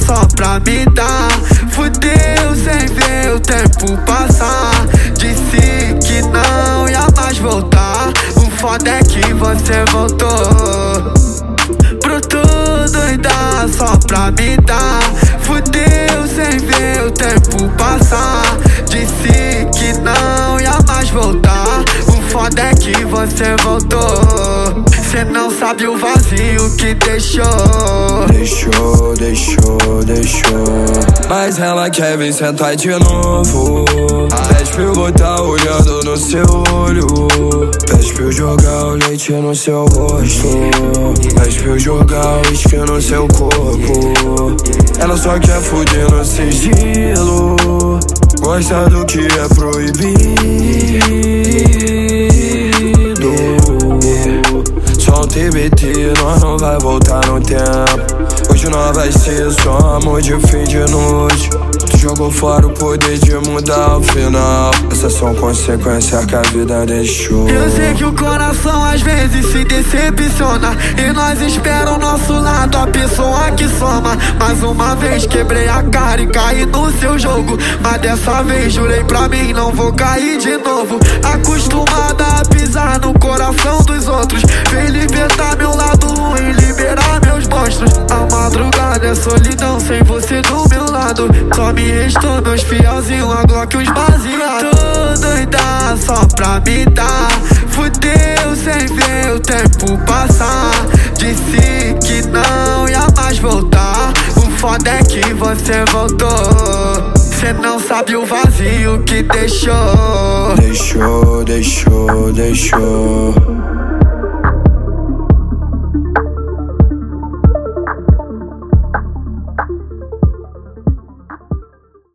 só pra me dar. Fudeu sem ver o tempo passar. Disse que não ia mais voltar. O foda é que você voltou. Pro tudo e dá só pra me dar. Fudeu sem ver o tempo passar. Disse que não ia mais voltar. O foda é que você voltou. Cê não sabe o vazio que deixou. Deixou. Mas ela quer vir sentar de novo. Pede pra eu botar olhando no seu olho. Pede pra eu jogar o leite no seu rosto. Pede pra eu jogar o uísque no seu corpo. Ela só quer fuder no sigilo. Gosta do que é proibido. Só um TBT, nós não vai voltar no tempo. Hoje não vai ser só amor de fim de noite. Tu jogou fora o poder de mudar o final. Essas são consequências que a vida deixou. Eu sei que o coração às vezes se decepciona, e nós espera o nosso lado, a pessoa que soma. Mais uma vez quebrei a cara e caí no seu jogo. Mas dessa vez jurei pra mim, não vou cair de novo. Acostumada a pisar no coração dos outros. Vem libertar meu lado ruim, liberar meus monstros. A madrugada é solidão sem você do meu lado. Só me restou meus fielzinhos, a Glock e os baseados. Tudo e dá só pra me dar. Fudeu sem ver o tempo passar. Disse que não ia mais voltar. O foda é que você voltou. Cê não sabe o vazio que deixou. Deixou.